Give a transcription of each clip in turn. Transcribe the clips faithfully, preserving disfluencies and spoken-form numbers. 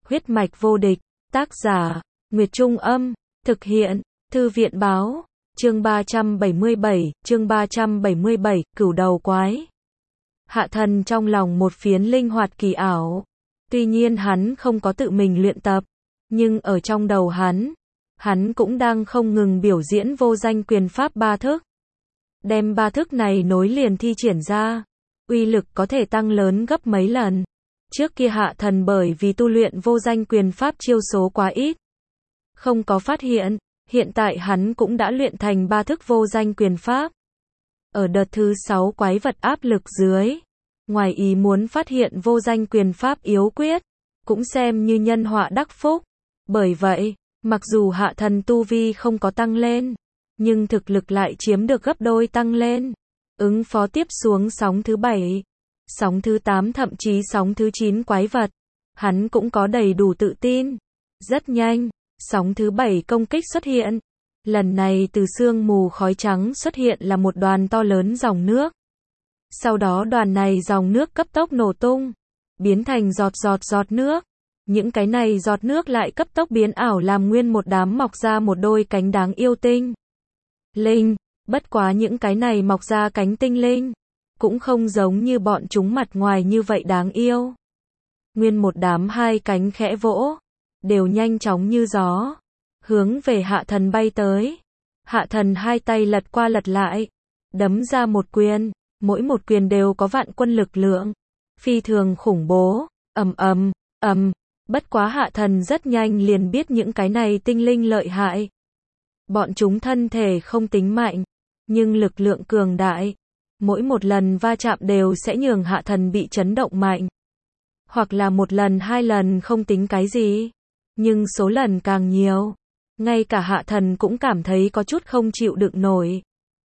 Huyết mạch vô địch, tác giả, Nguyệt Trung Âm, thực hiện, Thư viện Báo, chương ba trăm bảy mươi bảy, chương ba trăm bảy mươi bảy, cửu đầu quái. Hạ Thần trong lòng một phiến linh hoạt kỳ ảo. Tuy nhiên hắn không có tự mình luyện tập, nhưng ở trong đầu hắn, hắn cũng đang không ngừng biểu diễn vô danh quyền pháp ba thức. Đem ba thức này nối liền thi triển ra, uy lực có thể tăng lớn gấp mấy lần. Trước kia Hạ Thần bởi vì tu luyện vô danh quyền pháp chiêu số quá ít, không có phát hiện, hiện tại hắn cũng đã luyện thành ba thức vô danh quyền pháp. Ở đợt thứ sáu quái vật áp lực dưới, ngoài ý muốn phát hiện vô danh quyền pháp yếu quyết, cũng xem như nhân họa đắc phúc. Bởi vậy, mặc dù Hạ Thần tu vi không có tăng lên, nhưng thực lực lại chiếm được gấp đôi tăng lên. Ứng phó tiếp xuống sóng thứ bảy, sóng thứ tám thậm chí sóng thứ chín quái vật, hắn cũng có đầy đủ tự tin. Rất nhanh, sóng thứ bảy công kích xuất hiện. Lần này từ sương mù khói trắng xuất hiện là một đoàn to lớn dòng nước. Sau đó đoàn này dòng nước cấp tốc nổ tung, biến thành giọt giọt giọt nước. Những cái này giọt nước lại cấp tốc biến ảo làm nguyên một đám mọc ra một đôi cánh đáng yêu tinh linh. Bất quá những cái này mọc ra cánh tinh linh, cũng không giống như bọn chúng mặt ngoài như vậy đáng yêu. Nguyên một đám hai cánh khẽ vỗ, đều nhanh chóng như gió, hướng về Hạ Thần bay tới. Hạ Thần hai tay lật qua lật lại, đấm ra một quyền, mỗi một quyền đều có vạn quân lực lượng, phi thường khủng bố, ầm ầm, ầm. Bất quá Hạ Thần rất nhanh liền biết những cái này tinh linh lợi hại. Bọn chúng thân thể không tính mạnh, nhưng lực lượng cường đại. Mỗi một lần va chạm đều sẽ nhường Hạ Thần bị chấn động mạnh. Hoặc là một lần hai lần không tính cái gì, nhưng số lần càng nhiều, ngay cả Hạ Thần cũng cảm thấy có chút không chịu đựng nổi.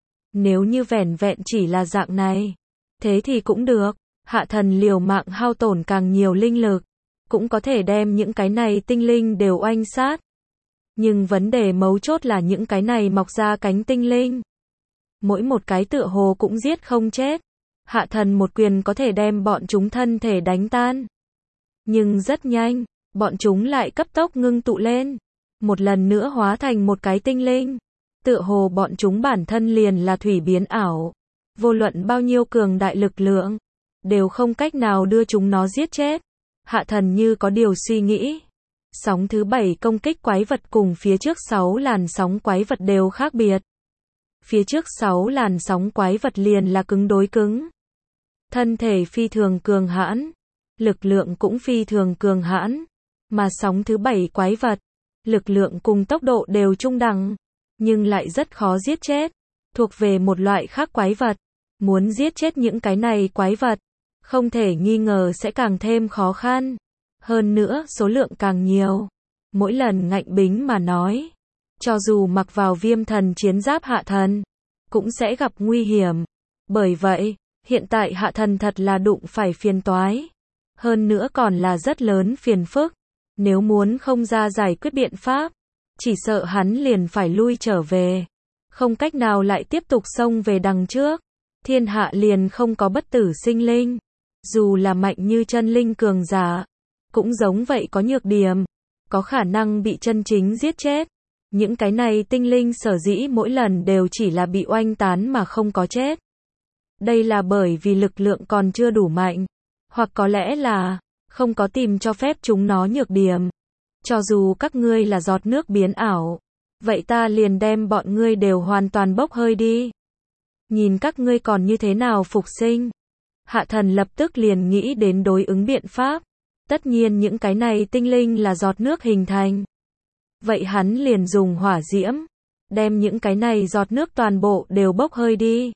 Nếu như vẻn vẹn chỉ là dạng này, thế thì cũng được. Hạ Thần liều mạng hao tổn càng nhiều linh lực, cũng có thể đem những cái này tinh linh đều oanh sát. Nhưng vấn đề mấu chốt là những cái này mọc ra cánh tinh linh, mỗi một cái tựa hồ cũng giết không chết. Hạ Thần một quyền có thể đem bọn chúng thân thể đánh tan. Nhưng rất nhanh, bọn chúng lại cấp tốc ngưng tụ lên, một lần nữa hóa thành một cái tinh linh. Tựa hồ bọn chúng bản thân liền là thủy biến ảo. Vô luận bao nhiêu cường đại lực lượng, đều không cách nào đưa chúng nó giết chết. Hạ Thần như có điều suy nghĩ. Sóng thứ bảy công kích quái vật cùng phía trước sáu làn sóng quái vật đều khác biệt. Phía trước sáu làn sóng quái vật liền là cứng đối cứng. Thân thể phi thường cường hãn, lực lượng cũng phi thường cường hãn. Mà sóng thứ bảy quái vật, lực lượng cùng tốc độ đều trung đẳng, nhưng lại rất khó giết chết. Thuộc về một loại khác quái vật. Muốn giết chết những cái này quái vật, không thể nghi ngờ sẽ càng thêm khó khăn. Hơn nữa số lượng càng nhiều. Mỗi lần ngạnh bính mà nói, cho dù mặc vào viêm thần chiến giáp Hạ Thần, cũng sẽ gặp nguy hiểm. Bởi vậy, hiện tại Hạ Thần thật là đụng phải phiền toái. Hơn nữa còn là rất lớn phiền phức. Nếu muốn không ra giải quyết biện pháp, chỉ sợ hắn liền phải lui trở về. Không cách nào lại tiếp tục xông về đằng trước. Thiên hạ liền không có bất tử sinh linh. Dù là mạnh như chân linh cường giả, cũng giống vậy có nhược điểm, có khả năng bị chân chính giết chết. Những cái này tinh linh sở dĩ mỗi lần đều chỉ là bị oanh tán mà không có chết. Đây là bởi vì lực lượng còn chưa đủ mạnh, hoặc có lẽ là không có tìm cho phép chúng nó nhược điểm. Cho dù các ngươi là giọt nước biến ảo, vậy ta liền đem bọn ngươi đều hoàn toàn bốc hơi đi. Nhìn các ngươi còn như thế nào phục sinh. Hạ Thần lập tức liền nghĩ đến đối ứng biện pháp. Tất nhiên những cái này tinh linh là giọt nước hình thành. Vậy hắn liền dùng hỏa diễm, đem những cái này giọt nước toàn bộ đều bốc hơi đi.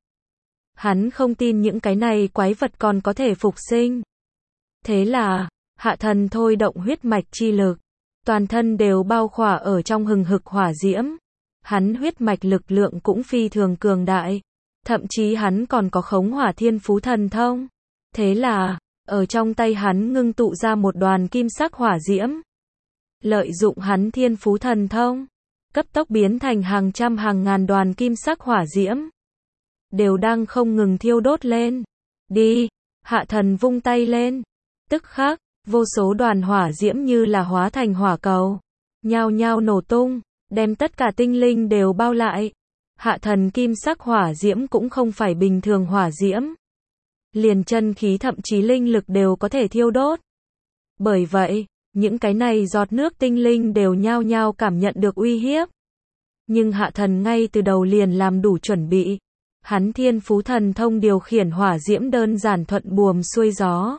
Hắn không tin những cái này quái vật còn có thể phục sinh. Thế là, Hạ Thần thôi động huyết mạch chi lực, toàn thân đều bao khỏa ở trong hừng hực hỏa diễm. Hắn huyết mạch lực lượng cũng phi thường cường đại, thậm chí hắn còn có khống hỏa thiên phú thần thông. Thế là, ở trong tay hắn ngưng tụ ra một đoàn kim sắc hỏa diễm. Lợi dụng hắn thiên phú thần thông, cấp tốc biến thành hàng trăm hàng ngàn đoàn kim sắc hỏa diễm, đều đang không ngừng thiêu đốt lên. Đi, Hạ Thần vung tay lên, tức khắc, Vô số đoàn hỏa diễm như là hóa thành hỏa cầu, nhao nhao nổ tung, đem tất cả tinh linh đều bao lại. Hạ thần kim sắc hỏa diễm cũng không phải bình thường hỏa diễm. Liền chân khí thậm chí linh lực đều có thể thiêu đốt. Bởi vậy, những cái này giọt nước tinh linh đều nhao nhao cảm nhận được uy hiếp. Nhưng hạ thần ngay từ đầu liền làm đủ chuẩn bị. Hắn thiên phú thần thông điều khiển hỏa diễm đơn giản thuận buồm xuôi gió.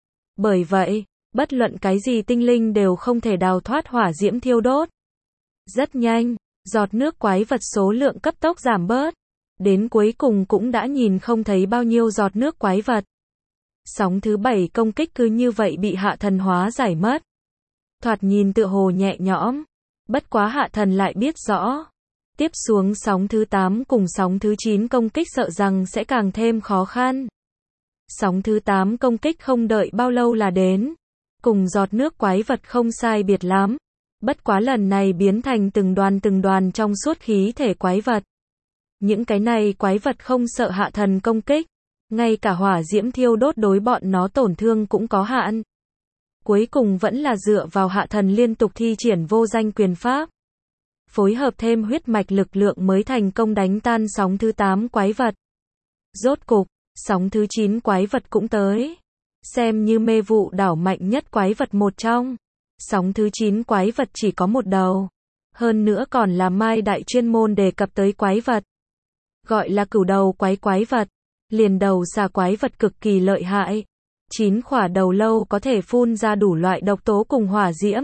Bởi vậy, bất luận cái gì tinh linh đều không thể đào thoát hỏa diễm thiêu đốt. Rất nhanh, giọt nước quái vật số lượng cấp tốc giảm bớt. Đến cuối cùng cũng đã nhìn không thấy bao nhiêu giọt nước quái vật. Sóng thứ bảy công kích cứ như vậy bị hạ thần hóa giải mất. Thoạt nhìn tựa hồ nhẹ nhõm. Bất quá hạ thần lại biết rõ. Tiếp xuống sóng thứ tám cùng sóng thứ chín công kích sợ rằng sẽ càng thêm khó khăn. Sóng thứ tám công kích không đợi bao lâu là đến. Cùng giọt nước quái vật không sai biệt lắm. Bất quá lần này biến thành từng đoàn từng đoàn trong suốt khí thể quái vật. Những cái này quái vật không sợ hạ thần công kích. Ngay cả hỏa diễm thiêu đốt đối bọn nó tổn thương cũng có hạn. Cuối cùng vẫn là dựa vào hạ thần liên tục thi triển vô danh quyền pháp. Phối hợp thêm huyết mạch lực lượng mới thành công đánh tan sóng thứ tám quái vật. Rốt cục, sóng thứ chín quái vật cũng tới. Xem như mê vụ đảo mạnh nhất quái vật một trong. Sóng thứ chín quái vật chỉ có một đầu. Hơn nữa còn là Mai Đại chuyên môn đề cập tới quái vật. Gọi là cửu đầu quái quái vật. Liền đầu xà quái vật cực kỳ lợi hại. Chín khỏa đầu lâu có thể phun ra đủ loại độc tố cùng hỏa diễm.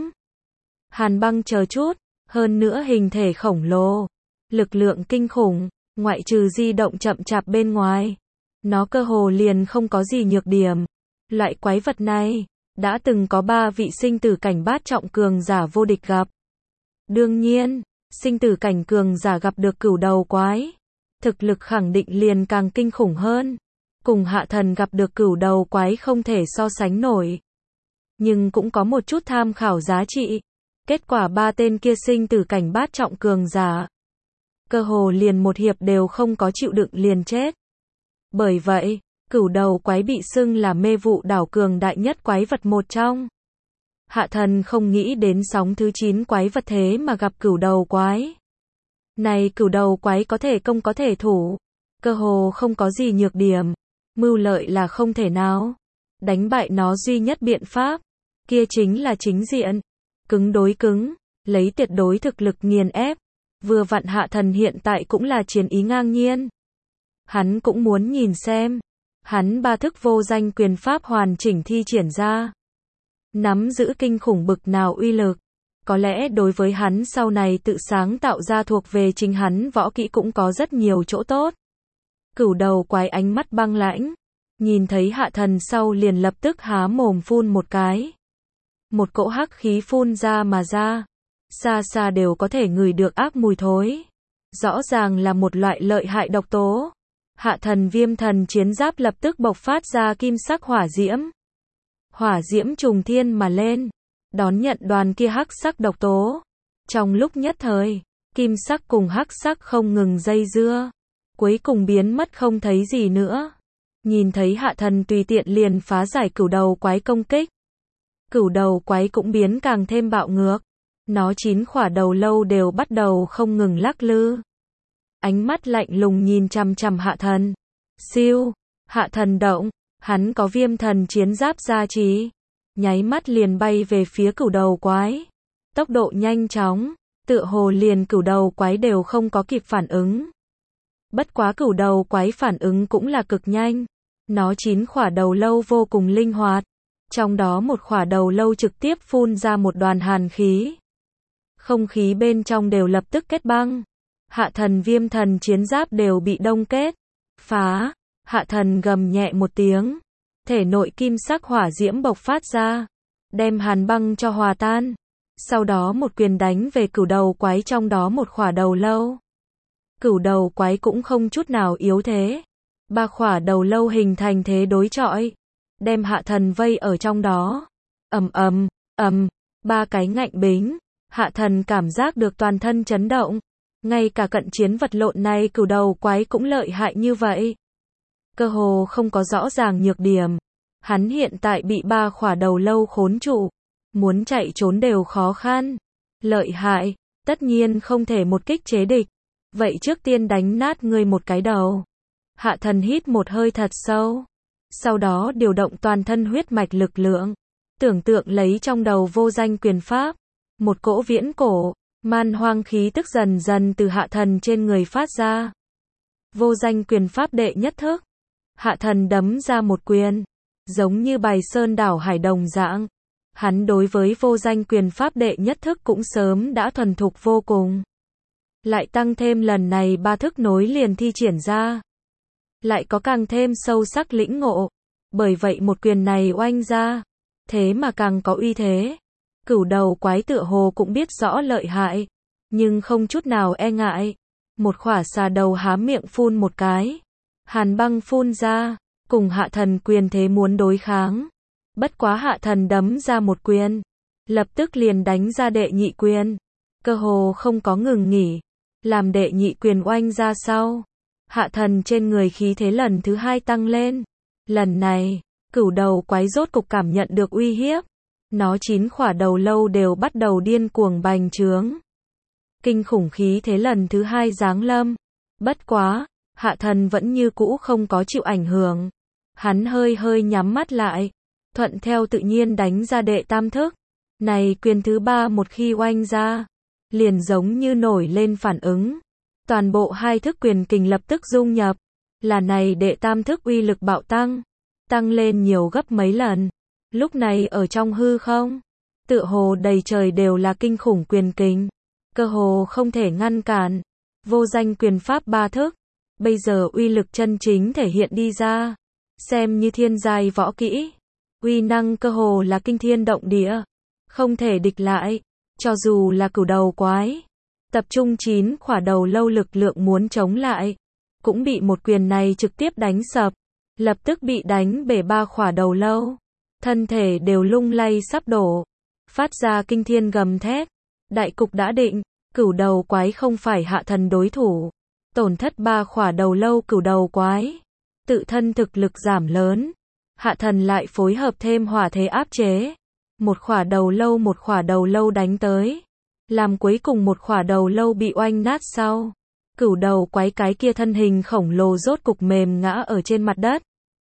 Hàn băng chờ chút. Hơn nữa hình thể khổng lồ. Lực lượng kinh khủng. Ngoại trừ di động chậm chạp bên ngoài. Nó cơ hồ liền không có gì nhược điểm. Loại quái vật này đã từng có ba vị sinh tử cảnh bát trọng cường giả vô địch gặp. Đương nhiên, sinh tử cảnh cường giả gặp được cửu đầu quái. Thực lực khẳng định liền càng kinh khủng hơn. Cùng hạ thần gặp được cửu đầu quái không thể so sánh nổi. Nhưng cũng có một chút tham khảo giá trị. Kết quả ba tên kia sinh tử cảnh bát trọng cường giả. Cơ hồ liền một hiệp đều không có chịu đựng liền chết. Bởi vậy, cửu đầu quái bị xưng là mê vụ đảo cường đại nhất quái vật một trong. Hạ thần không nghĩ đến sóng thứ chín quái vật thế mà gặp cửu đầu quái. Này cửu đầu quái có thể công có thể thủ. Cơ hồ không có gì nhược điểm. Mưu lợi là không thể nào. Đánh bại nó duy nhất biện pháp. Kia chính là chính diện. Cứng đối cứng. Lấy tuyệt đối thực lực nghiền ép. Vừa vặn hạ thần hiện tại cũng là chiến ý ngang nhiên. Hắn cũng muốn nhìn xem. Hắn ba thức vô danh quyền pháp hoàn chỉnh thi triển ra. Nắm giữ kinh khủng bực nào uy lực. Có lẽ đối với hắn sau này tự sáng tạo ra thuộc về chính hắn võ kỹ cũng có rất nhiều chỗ tốt. Cửu đầu quái ánh mắt băng lãnh. Nhìn thấy hạ thần sau liền lập tức há mồm phun một cái. Một cỗ hắc khí phun ra mà ra. Xa xa đều có thể ngửi được ác mùi thối. Rõ ràng là một loại lợi hại độc tố. Hạ thần viêm thần chiến giáp lập tức bộc phát ra kim sắc hỏa diễm. Hỏa diễm trùng thiên mà lên. Đón nhận đoàn kia hắc sắc độc tố. Trong lúc nhất thời, kim sắc cùng hắc sắc không ngừng dây dưa. Cuối cùng biến mất không thấy gì nữa. Nhìn thấy hạ thần tùy tiện liền phá giải cửu đầu quái công kích. Cửu đầu quái cũng biến càng thêm bạo ngược. Nó chín khỏa đầu lâu đều bắt đầu không ngừng lắc lư. Ánh mắt lạnh lùng nhìn chằm chằm hạ thần. Siêu, hạ thần động, hắn có viêm thần chiến giáp gia trì. Nháy mắt liền bay về phía cửu đầu quái. Tốc độ nhanh chóng, tựa hồ liền cửu đầu quái đều không có kịp phản ứng. Bất quá cửu đầu quái phản ứng cũng là cực nhanh. Nó chín khỏa đầu lâu vô cùng linh hoạt. Trong đó một khỏa đầu lâu trực tiếp phun ra một đoàn hàn khí. Không khí bên trong đều lập tức kết băng. Hạ thần viêm thần chiến giáp đều bị đông kết. Phá, hạ thần gầm nhẹ một tiếng. Thể nội kim sắc hỏa diễm bộc phát ra. Đem hàn băng cho hòa tan. Sau đó một quyền đánh về cửu đầu quái trong đó một khỏa đầu lâu. Cửu đầu quái cũng không chút nào yếu thế. Ba khỏa đầu lâu hình thành thế đối chọi. Đem hạ thần vây ở trong đó. Ầm ầm, ầm, ba cái ngạnh bính. Hạ thần cảm giác được toàn thân chấn động. Ngay cả cận chiến vật lộn này cửu đầu quái cũng lợi hại như vậy. Cơ hồ không có rõ ràng nhược điểm. Hắn hiện tại bị ba khỏa đầu lâu khốn trụ, muốn chạy trốn đều khó khăn. Lợi hại, tất nhiên không thể một kích chế địch. Vậy trước tiên đánh nát ngươi một cái đầu. Hạ thần hít một hơi thật sâu. Sau đó điều động toàn thân huyết mạch lực lượng. Tưởng tượng lấy trong đầu vô danh quyền pháp. Một cỗ viễn cổ, man hoang khí tức dần dần từ hạ thần trên người phát ra. Vô danh quyền pháp đệ nhất thức. Hạ thần đấm ra một quyền. Giống như bài sơn đảo hải đồng dạng. Hắn đối với vô danh quyền pháp đệ nhất thức cũng sớm đã thuần thục vô cùng. Lại tăng thêm lần này ba thức nối liền thi triển ra. Lại có càng thêm sâu sắc lĩnh ngộ. Bởi vậy một quyền này oanh ra. Thế mà càng có uy thế. Cửu đầu quái tựa hồ cũng biết rõ lợi hại. Nhưng không chút nào e ngại. Một khỏa xà đầu há miệng phun một cái. Hàn băng phun ra. Cùng hạ thần quyền thế muốn đối kháng. Bất quá hạ thần đấm ra một quyền. Lập tức liền đánh ra đệ nhị quyền. Cơ hồ không có ngừng nghỉ. Làm đệ nhị quyền oanh ra sau. Hạ thần trên người khí thế lần thứ hai tăng lên. Lần này, cửu đầu quái rốt cục cảm nhận được uy hiếp. Nó chín khỏa đầu lâu đều bắt đầu điên cuồng bành trướng. Kinh khủng khí thế lần thứ hai giáng lâm. Bất quá, hạ thần vẫn như cũ không có chịu ảnh hưởng. Hắn hơi hơi nhắm mắt lại. Thuận theo tự nhiên đánh ra đệ tam thức. Này quyền thứ ba một khi oanh ra. Liền giống như nổi lên phản ứng. Toàn bộ hai thức quyền kình lập tức dung nhập. Là này đệ tam thức uy lực bạo tăng. Tăng lên nhiều gấp mấy lần. Lúc này ở trong hư không. Tựa hồ đầy trời đều là kinh khủng quyền kình. Cơ hồ không thể ngăn cản. Vô danh quyền pháp ba thức. Bây giờ uy lực chân chính thể hiện đi ra. Xem như thiên giai võ kỹ. Uy năng cơ hồ là kinh thiên động địa. Không thể địch lại. Cho dù là cửu đầu quái. Tập trung chín khỏa đầu lâu lực lượng muốn chống lại. Cũng bị một quyền này trực tiếp đánh sập. Lập tức bị đánh bể ba khỏa đầu lâu. Thân thể đều lung lay sắp đổ. Phát ra kinh thiên gầm thét. Đại cục đã định. Cửu đầu quái không phải hạ thần đối thủ. Tổn thất ba khỏa đầu lâu cửu đầu quái. Tự thân thực lực giảm lớn. Hạ thần lại phối hợp thêm hỏa thế áp chế. Một khỏa đầu lâu một khỏa đầu lâu đánh tới. Làm cuối cùng một khỏa đầu lâu bị oanh nát sau. Cửu đầu quái cái kia thân hình khổng lồ rốt cục mềm ngã ở trên mặt đất.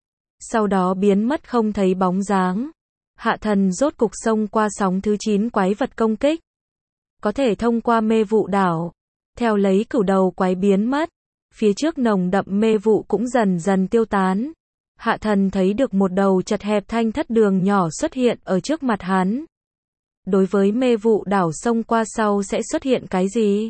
Sau đó biến mất không thấy bóng dáng. Hạ thần rốt cục xông qua sóng thứ chín quái vật công kích. Có thể thông qua mê vụ đảo. Theo lấy cửu đầu quái biến mất. Phía trước nồng đậm mê vụ cũng dần dần tiêu tán. Hạ thần thấy được một đầu chật hẹp thanh thất đường nhỏ xuất hiện ở trước mặt hắn. Đối với mê vụ đảo xông qua sau sẽ xuất hiện cái gì?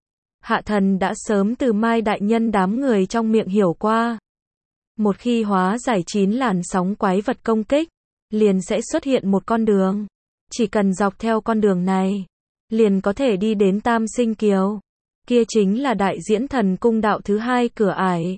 Hạ thần đã sớm từ Mai đại nhân đám người trong miệng hiểu qua. Một khi hóa giải chín làn sóng quái vật công kích, liền sẽ xuất hiện một con đường. Chỉ cần dọc theo con đường này, liền có thể đi đến Tam Sinh Kiều. Kia chính là đại diễn thần cung đạo thứ hai cửa ải.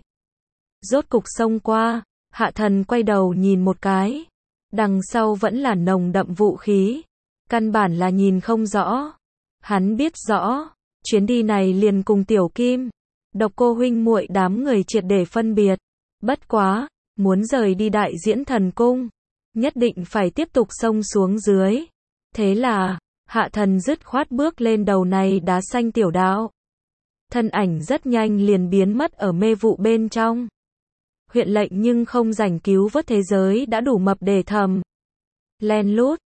Rốt cục xông qua, hạ thần quay đầu nhìn một cái. Đằng sau vẫn là nồng đậm vũ khí. Căn bản là nhìn không rõ. Hắn biết rõ, chuyến đi này liền cùng Tiểu Kim, Độc Cô huynh muội đám người triệt để phân biệt. Bất quá, muốn rời đi đại diễn thần cung, nhất định phải tiếp tục xông xuống dưới. Thế là, hạ thần dứt khoát bước lên đầu này đá xanh tiểu đạo. Thân ảnh rất nhanh liền biến mất ở mê vụ bên trong. Huyện lệnh nhưng không rảnh cứu vớt thế giới đã đủ mập để thầm. Len lút,